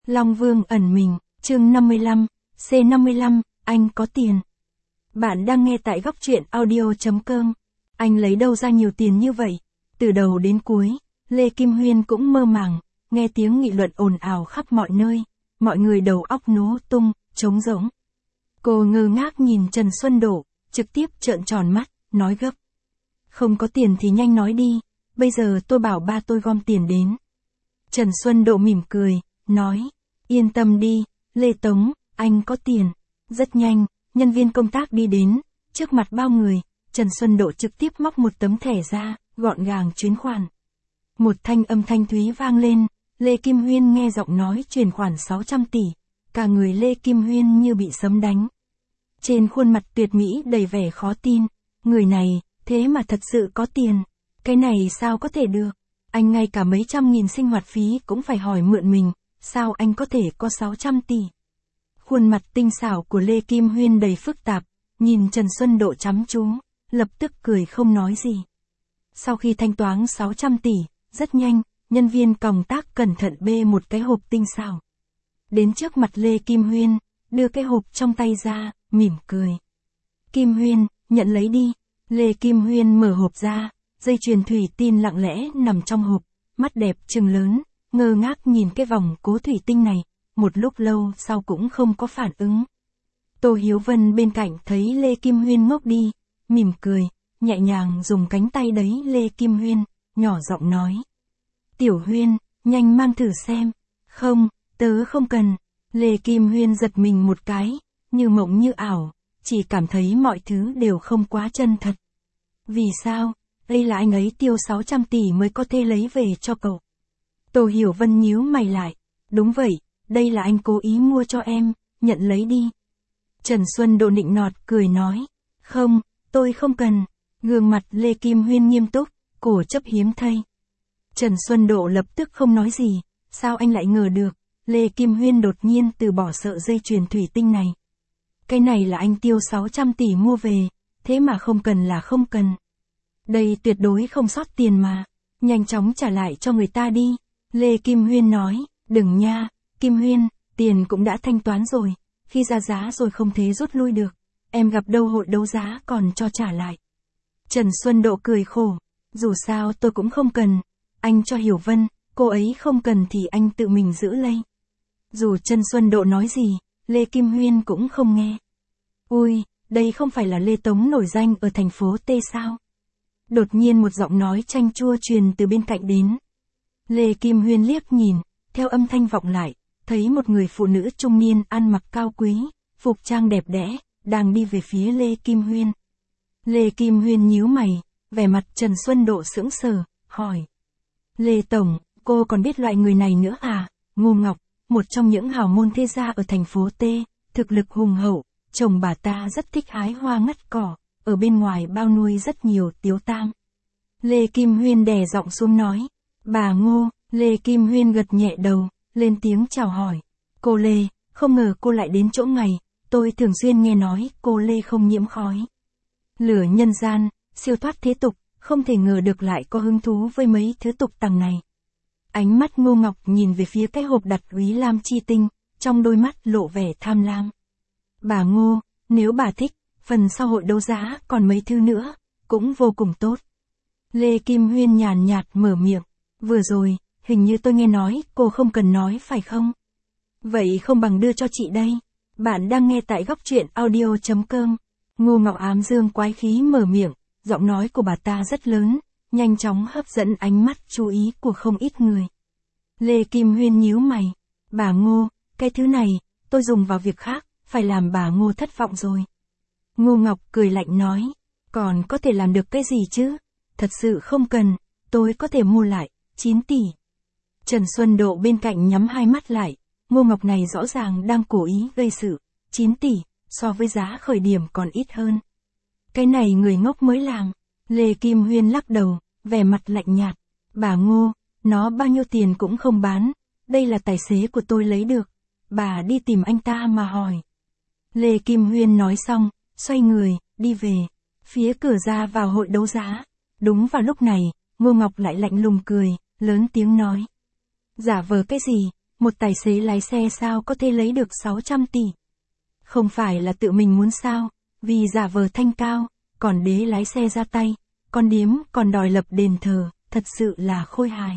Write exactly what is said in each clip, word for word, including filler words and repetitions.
Long Vương ẩn mình, chương năm mươi lăm, C năm mươi lăm, anh có tiền. Bạn đang nghe tại góc truyện audio chấm com. Anh lấy đâu ra nhiều tiền như vậy? Từ đầu đến cuối, Lê Kim Huyên cũng mơ màng, nghe tiếng nghị luận ồn ào khắp mọi nơi, mọi người đầu óc nổ tung, trống rỗng. Cô ngơ ngác nhìn Trần Xuân Độ, trực tiếp trợn tròn mắt, nói gấp. Không có tiền thì nhanh nói đi, bây giờ tôi bảo ba tôi gom tiền đến. Trần Xuân Độ mỉm cười, nói, yên tâm đi, Lê Tống, anh có tiền. Rất nhanh, nhân viên công tác đi đến, trước mặt bao người, Trần Xuân Độ trực tiếp móc một tấm thẻ ra, gọn gàng chuyển khoản. Một thanh âm thanh thúy vang lên, Lê Kim Huyên nghe giọng nói chuyển khoản sáu trăm tỷ, cả người Lê Kim Huyên như bị sấm đánh. Trên khuôn mặt tuyệt mỹ đầy vẻ khó tin, người này, thế mà thật sự có tiền, cái này sao có thể được, anh ngay cả mấy trăm nghìn sinh hoạt phí cũng phải hỏi mượn mình, sao anh có thể có sáu trăm tỷ. Khuôn mặt tinh xảo của Lê Kim Huyên đầy phức tạp, nhìn Trần Xuân Độ chăm chú, lập tức cười không nói gì. Sau khi thanh toán sáu trăm tỷ, rất nhanh, nhân viên công tác cẩn thận bê một cái hộp tinh xảo. Đến trước mặt Lê Kim Huyên, đưa cái hộp trong tay ra, mỉm cười. Kim Huyên, nhận lấy đi. Lê Kim Huyên mở hộp ra, dây chuyền thủy tinh lặng lẽ nằm trong hộp, mắt đẹp trừng lớn, ngơ ngác nhìn cái vòng cố thủy tinh này, một lúc lâu sau cũng không có phản ứng. Tô Hiếu Vân bên cạnh thấy Lê Kim Huyên ngốc đi, mỉm cười, nhẹ nhàng dùng cánh tay đẩy Lê Kim Huyên, nhỏ giọng nói. Tiểu Huyên, nhanh mang thử xem. Không, tớ không cần. Lê Kim Huyên giật mình một cái, như mộng như ảo, chỉ cảm thấy mọi thứ đều không quá chân thật. Vì sao? Đây là anh ấy tiêu sáu trăm tỷ mới có thể lấy về cho cậu. Tô Hiểu Vân nhíu mày lại. Đúng vậy, đây là anh cố ý mua cho em, nhận lấy đi. Trần Xuân Độ nịnh nọt cười nói. Không, tôi không cần. Gương mặt Lê Kim Huyên nghiêm túc, cổ chấp hiếm thay. Trần Xuân Độ lập tức không nói gì, sao anh lại ngờ được, Lê Kim Huyên đột nhiên từ bỏ sợi dây chuyền thủy tinh này. Cái này là anh tiêu sáu trăm tỷ mua về, thế mà không cần là không cần. Đây tuyệt đối không sót tiền mà, nhanh chóng trả lại cho người ta đi. Lê Kim Huyên nói, đừng nha, Kim Huyên, tiền cũng đã thanh toán rồi, khi ra giá rồi không thể rút lui được, em gặp đâu hội đấu giá còn cho trả lại. Trần Xuân Độ cười khổ, dù sao tôi cũng không cần, anh cho Hiểu Vân, cô ấy không cần thì anh tự mình giữ lấy. Dù Trần Xuân Độ nói gì, Lê Kim Huyên cũng không nghe. Ui, đây không phải là Lê Tống nổi danh ở thành phố T sao? Đột nhiên một giọng nói chanh chua truyền từ bên cạnh đến. Lê Kim Huyên liếc nhìn, theo âm thanh vọng lại, thấy một người phụ nữ trung niên ăn mặc cao quý, phục trang đẹp đẽ, đang đi về phía Lê Kim Huyên. Lê Kim Huyên nhíu mày, vẻ mặt Trần Xuân Độ sững sờ, hỏi. Lê Tổng, cô còn biết loại người này nữa à? Ngô Ngọc, một trong những hào môn thế gia ở thành phố T, thực lực hùng hậu, chồng bà ta rất thích hái hoa ngắt cỏ, ở bên ngoài bao nuôi rất nhiều tiếu tang. Lê Kim Huyên đè giọng xuống nói. Bà Ngô, Lê Kim Huyên gật nhẹ đầu, lên tiếng chào hỏi. Cô Lê, không ngờ cô lại đến chỗ ngày, tôi thường xuyên nghe nói cô Lê không nhiễm khói. Lửa nhân gian, siêu thoát thế tục, không thể ngờ được lại có hứng thú với mấy thứ tục tằng này. Ánh mắt Ngô Ngọc nhìn về phía cái hộp đặt Úy Lam chi tinh, trong đôi mắt lộ vẻ tham lam. Bà Ngô, nếu bà thích, phần sau hội đấu giá còn mấy thứ nữa, cũng vô cùng tốt. Lê Kim Huyên nhàn nhạt mở miệng. Vừa rồi, hình như tôi nghe nói cô không cần nói phải không? Vậy không bằng đưa cho chị đây. Bạn đang nghe tại góc truyện audio chấm com. Ngô Ngọc ám dương quái khí mở miệng, giọng nói của bà ta rất lớn, nhanh chóng hấp dẫn ánh mắt chú ý của không ít người. Lê Kim Huyên nhíu mày. Bà Ngô, cái thứ này, tôi dùng vào việc khác, phải làm bà Ngô thất vọng rồi. Ngô Ngọc cười lạnh nói. Còn có thể làm được cái gì chứ? Thật sự không cần, tôi có thể mua lại. chín tỷ. Trần Xuân Độ bên cạnh nhắm hai mắt lại, Ngô Ngọc này rõ ràng đang cố ý gây sự. chín tỷ, so với giá khởi điểm còn ít hơn. Cái này người ngốc mới làm. Lê Kim Huyên lắc đầu, vẻ mặt lạnh nhạt. Bà Ngô, nó bao nhiêu tiền cũng không bán, đây là tài xế của tôi lấy được. Bà đi tìm anh ta mà hỏi. Lê Kim Huyên nói xong, xoay người, đi về, phía cửa ra vào hội đấu giá. Đúng vào lúc này, Ngô Ngọc lại lạnh lùng cười, lớn tiếng nói. Giả vờ cái gì, một tài xế lái xe sao có thể lấy được sáu trăm tỷ? Không phải là tự mình muốn sao, vì giả vờ thanh cao, còn đế lái xe ra tay, con điếm còn đòi lập đền thờ, thật sự là khôi hài.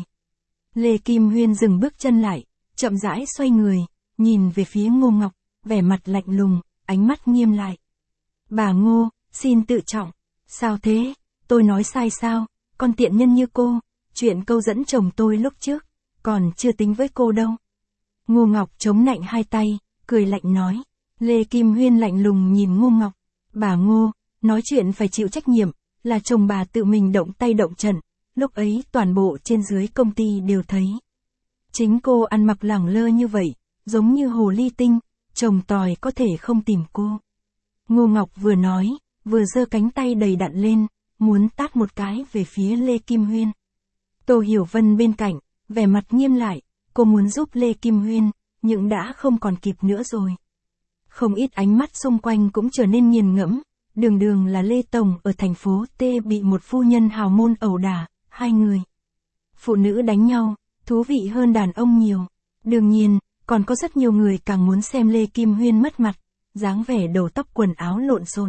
Lê Kim Huyên dừng bước chân lại, chậm rãi xoay người, nhìn về phía Ngô Ngọc, vẻ mặt lạnh lùng, ánh mắt nghiêm lại. Bà Ngô, xin tự trọng. Sao thế, tôi nói sai sao, con tiện nhân như cô, chuyện câu dẫn chồng tôi lúc trước, còn chưa tính với cô đâu. Ngô Ngọc chống nạnh hai tay, cười lạnh nói. Lê Kim Huyên lạnh lùng nhìn Ngô Ngọc. Bà Ngô, nói chuyện phải chịu trách nhiệm, là chồng bà tự mình động tay động trận, lúc ấy toàn bộ trên dưới công ty đều thấy. Chính cô ăn mặc lẳng lơ như vậy, giống như hồ ly tinh, chồng tòi có thể không tìm cô. Ngô Ngọc vừa nói, vừa giơ cánh tay đầy đặn lên, muốn tát một cái về phía Lê Kim Huyên. Tô Hiểu Vân bên cạnh, vẻ mặt nghiêm lại, cô muốn giúp Lê Kim Huyên, nhưng đã không còn kịp nữa rồi. Không ít ánh mắt xung quanh cũng trở nên nghiền ngẫm, đường đường là Lê Tổng ở thành phố T bị một phu nhân hào môn ẩu đả, hai người. Phụ nữ đánh nhau, thú vị hơn đàn ông nhiều. Đương nhiên, còn có rất nhiều người càng muốn xem Lê Kim Huyên mất mặt, dáng vẻ đầu tóc quần áo lộn xộn.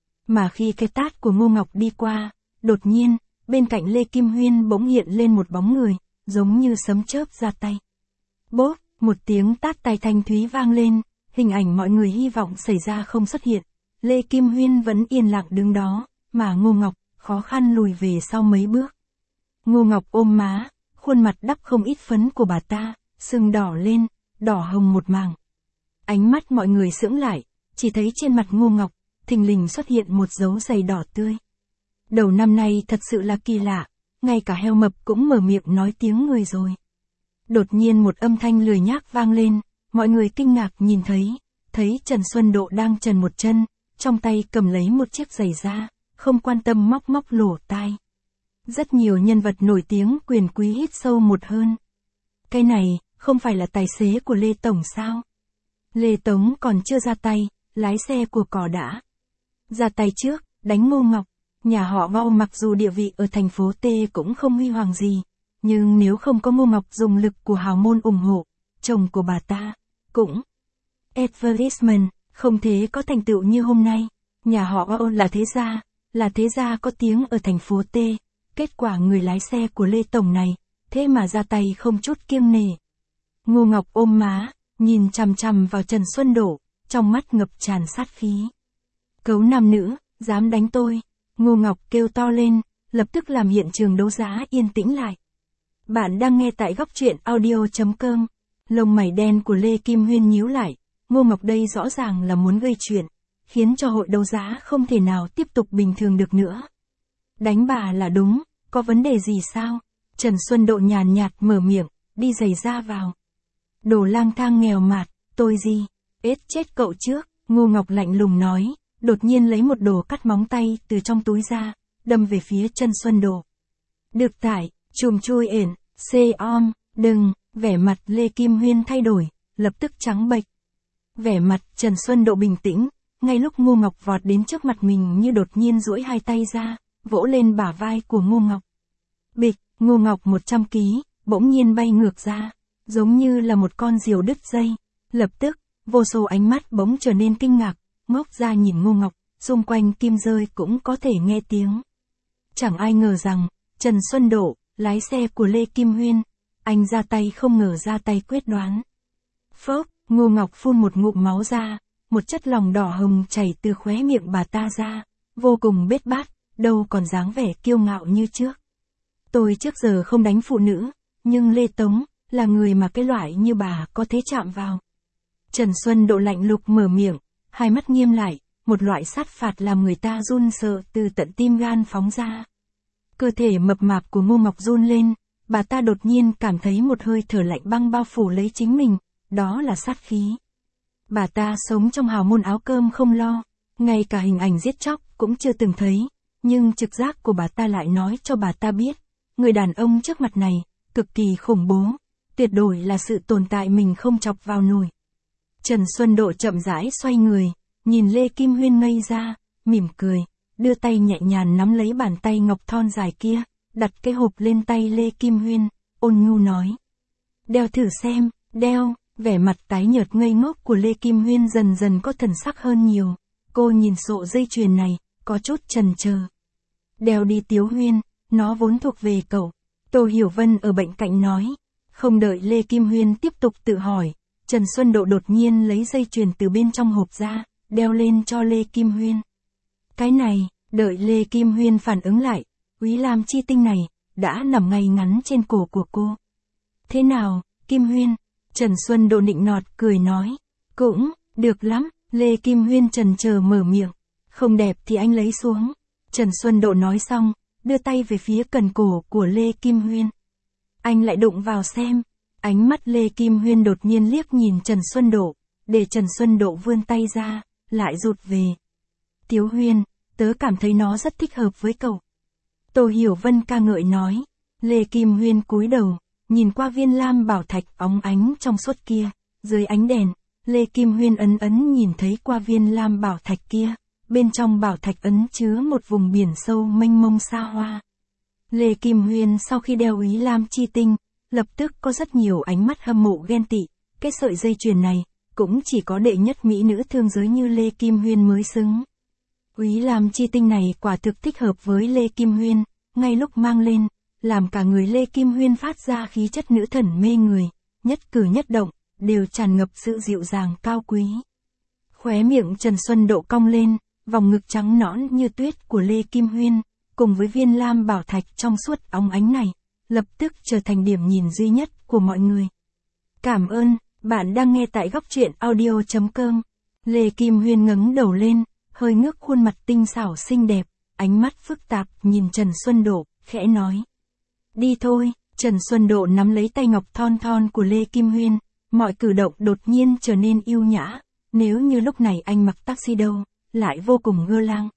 Mà khi cái tát của Ngô Ngọc đi qua, đột nhiên, bên cạnh Lê Kim Huyên bỗng hiện lên một bóng người, giống như sấm chớp ra tay. Bốp, một tiếng tát tay thanh thúy vang lên, hình ảnh mọi người hy vọng xảy ra không xuất hiện. Lê Kim Huyên vẫn yên lặng đứng đó, mà Ngô Ngọc, khó khăn lùi về sau mấy bước. Ngô Ngọc ôm má, khuôn mặt đắp không ít phấn của bà ta, sưng đỏ lên, đỏ hồng một mảng. Ánh mắt mọi người sững lại, chỉ thấy trên mặt Ngô Ngọc, thình lình xuất hiện một dấu giày đỏ tươi. Đầu năm nay thật sự là kỳ lạ, ngay cả heo mập cũng mở miệng nói tiếng người rồi. Đột nhiên một âm thanh lười nhác vang lên, mọi người kinh ngạc nhìn thấy, thấy Trần Xuân Độ đang trần một chân, trong tay cầm lấy một chiếc giày da, không quan tâm móc móc lỗ tai. Rất nhiều nhân vật nổi tiếng quyền quý hít sâu một hơn. Cái này, không phải là tài xế của Lê Tổng sao? Lê Tống còn chưa ra tay, lái xe của cỏ đã ra tay trước, đánh Ngô Ngọc. Nhà họ Ngô mặc dù địa vị ở thành phố T cũng không huy hoàng gì, nhưng nếu không có Ngô Ngọc dùng lực của hào môn ủng hộ, chồng của bà ta cũng advertisement, không thể có thành tựu như hôm nay. Nhà họ Ngô là thế gia, là thế gia có tiếng ở thành phố T, kết quả người lái xe của Lê Tổng này, thế mà ra tay không chút kiêng nể. Ngô Ngọc ôm má, nhìn chằm chằm vào Trần Xuân Độ, trong mắt ngập tràn sát khí. Cấu nam nữ, dám đánh tôi. Ngô Ngọc kêu to lên, lập tức làm hiện trường đấu giá yên tĩnh lại. Bạn đang nghe tại góc truyện audio chấm com. Lông mày đen của Lê Kim Huyên nhíu lại, Ngô Ngọc đây rõ ràng là muốn gây chuyện, khiến cho hội đấu giá không thể nào tiếp tục bình thường được nữa. Đánh bà là đúng, có vấn đề gì sao? Trần Xuân Độ nhàn nhạt mở miệng, đi giày da vào. Đồ lang thang nghèo mạt, tôi gì? Ết chết cậu trước, Ngô Ngọc lạnh lùng nói, đột nhiên lấy một đồ cắt móng tay từ trong túi ra, đâm về phía Trần Xuân Độ. Được tải, chùm chui ển, xê om, đừng, vẻ mặt Lê Kim Huyên thay đổi, lập tức trắng bệch. Vẻ mặt Trần Xuân Độ bình tĩnh, ngay lúc Ngô Ngọc vọt đến trước mặt mình như đột nhiên duỗi hai tay ra, vỗ lên bả vai của Ngô Ngọc. Bịch, Ngô Ngọc một trăm ki lô gam, bỗng nhiên bay ngược ra, giống như là một con diều đứt dây. Lập tức, vô số ánh mắt bỗng trở nên kinh ngạc, ngốc ra nhìn Ngô Ngọc, xung quanh kim rơi cũng có thể nghe tiếng. Chẳng ai ngờ rằng, Trần Xuân Độ, lái xe của Lê Kim Huyên, anh ra tay không ngờ ra tay quyết đoán. Phốc, Ngô Ngọc phun một ngụm máu ra, một chất lỏng đỏ hồng chảy từ khóe miệng bà ta ra, vô cùng bết bát, đâu còn dáng vẻ kiêu ngạo như trước. Tôi trước giờ không đánh phụ nữ, nhưng Lê Tống, là người mà cái loại như bà có thể chạm vào. Trần Xuân Độ lạnh lùng mở miệng, hai mắt nghiêm lại, một loại sát phạt làm người ta run sợ từ tận tim gan phóng ra. Cơ thể mập mạp của Ngô Ngọc run lên, bà ta đột nhiên cảm thấy một hơi thở lạnh băng bao phủ lấy chính mình, đó là sát khí. Bà ta sống trong hào môn áo cơm không lo, ngay cả hình ảnh giết chóc cũng chưa từng thấy, nhưng trực giác của bà ta lại nói cho bà ta biết, người đàn ông trước mặt này, cực kỳ khủng bố, tuyệt đối là sự tồn tại mình không chọc vào nổi. Trần Xuân Độ chậm rãi xoay người, nhìn Lê Kim Huyên ngây ra, mỉm cười, đưa tay nhẹ nhàng nắm lấy bàn tay ngọc thon dài kia, đặt cái hộp lên tay Lê Kim Huyên, ôn nhu nói. Đeo thử xem, Đeo, vẻ mặt tái nhợt ngây ngốc của Lê Kim Huyên dần dần có thần sắc hơn nhiều. Cô nhìn sổ dây chuyền này, có chút chần chờ. Đeo đi Tiếu Huyên, nó vốn thuộc về cậu. Tô Hiểu Vân ở bên cạnh nói. Không đợi Lê Kim Huyên tiếp tục tự hỏi, Trần Xuân Độ đột nhiên lấy dây chuyền từ bên trong hộp ra, đeo lên cho Lê Kim Huyên. Cái này, đợi Lê Kim Huyên phản ứng lại, Úy Lam chi tinh này, đã nằm ngay ngắn trên cổ của cô. Thế nào, Kim Huyên? Trần Xuân Độ nịnh nọt cười nói. Cũng, được lắm, Lê Kim Huyên chần chờ mở miệng. Không đẹp thì anh lấy xuống. Trần Xuân Độ nói xong, đưa tay về phía cần cổ của Lê Kim Huyên. Anh lại đụng vào xem. Ánh mắt Lê Kim Huyên đột nhiên liếc nhìn Trần Xuân Độ, để Trần Xuân Độ vươn tay ra, lại rụt về. Tiếu Huyên, tớ cảm thấy nó rất thích hợp với cậu. Tô Hiểu Vân ca ngợi nói. Lê Kim Huyên cúi đầu, nhìn qua viên lam bảo thạch óng ánh trong suốt kia, dưới ánh đèn, Lê Kim Huyên ấn ấn nhìn thấy qua viên lam bảo thạch kia, bên trong bảo thạch ấn chứa một vùng biển sâu mênh mông xa hoa. Lê Kim Huyên sau khi đeo Úy Lam chi tinh, lập tức có rất nhiều ánh mắt hâm mộ ghen tị, cái sợi dây chuyền này, cũng chỉ có đệ nhất mỹ nữ thương giới như Lê Kim Huyên mới xứng. Úy Lam chi tinh này quả thực thích hợp với Lê Kim Huyên, ngay lúc mang lên, làm cả người Lê Kim Huyên phát ra khí chất nữ thần mê người, nhất cử nhất động, đều tràn ngập sự dịu dàng cao quý. Khóe miệng Trần Xuân Độ cong lên, vòng ngực trắng nõn như tuyết của Lê Kim Huyên, cùng với viên lam bảo thạch trong suốt óng ánh này, lập tức trở thành điểm nhìn duy nhất của mọi người. Cảm ơn, bạn đang nghe tại góc truyện audio chấm com. Lê Kim Huyên ngẩng đầu lên, hơi ngước khuôn mặt tinh xảo xinh đẹp, ánh mắt phức tạp nhìn Trần Xuân Độ, khẽ nói. Đi thôi, Trần Xuân Độ nắm lấy tay ngọc thon thon của Lê Kim Huyên, mọi cử động đột nhiên trở nên yêu nhã, nếu như lúc này anh mặc tuxedo, lại vô cùng gơ lang.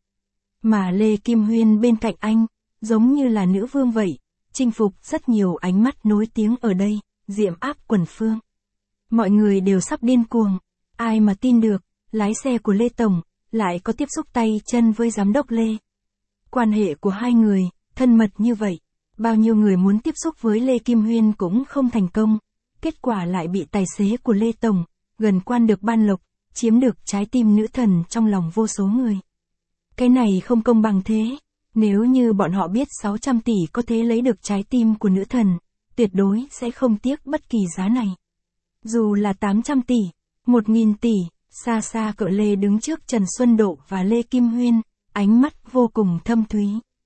Mà Lê Kim Huyên bên cạnh anh, giống như là nữ vương vậy, chinh phục rất nhiều ánh mắt nối tiếng ở đây, diệm áp quần phương. Mọi người đều sắp điên cuồng, ai mà tin được, lái xe của Lê Tổng, lại có tiếp xúc tay chân với giám đốc Lê. Quan hệ của hai người, thân mật như vậy, bao nhiêu người muốn tiếp xúc với Lê Kim Huyên cũng không thành công, kết quả lại bị tài xế của Lê Tổng, gần quan được ban lộc, chiếm được trái tim nữ thần trong lòng vô số người. Cái này không công bằng thế, nếu như bọn họ biết sáu trăm tỷ có thể lấy được trái tim của nữ thần, tuyệt đối sẽ không tiếc bất kỳ giá này. Dù là tám trăm tỷ, một nghìn tỷ, xa xa cỡ Lê đứng trước Trần Xuân Độ và Lê Kim Huyên, ánh mắt vô cùng thâm thúy.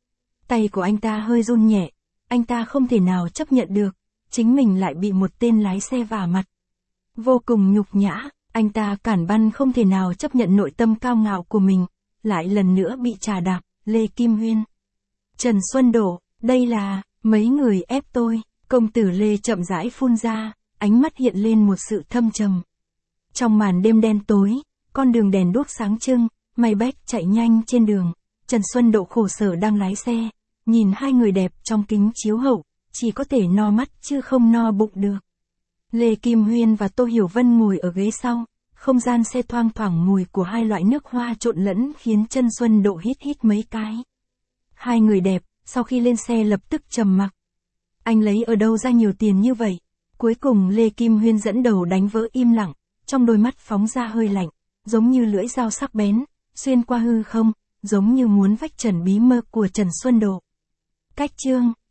Tay của anh ta hơi run nhẹ, anh ta không thể nào chấp nhận được, chính mình lại bị một tên lái xe vả mặt. Vô cùng nhục nhã, anh ta cản băn không thể nào chấp nhận nội tâm cao ngạo của mình, lại lần nữa bị trà đạp, Lê Kim Huyên. Trần Xuân Độ, đây là, mấy người ép tôi, công tử Lê chậm rãi phun ra, ánh mắt hiện lên một sự thâm trầm. Trong màn đêm đen tối, con đường đèn đuốc sáng trưng, May Bách chạy nhanh trên đường, Trần Xuân Độ khổ sở đang lái xe, nhìn hai người đẹp trong kính chiếu hậu, chỉ có thể no mắt chứ không no bụng được. Lê Kim Huyên và Tô Hiểu Vân ngồi ở ghế sau, không gian xe thoang thoảng mùi của hai loại nước hoa trộn lẫn khiến Trần Xuân Độ hít hít mấy cái. Hai người đẹp, sau khi lên xe lập tức trầm mặc. Anh lấy ở đâu ra nhiều tiền như vậy? Cuối cùng Lê Kim Huyên dẫn đầu đánh vỡ im lặng, trong đôi mắt phóng ra hơi lạnh, giống như lưỡi dao sắc bén, xuyên qua hư không, giống như muốn vạch trần bí mơ của Trần Xuân Độ. Cách chương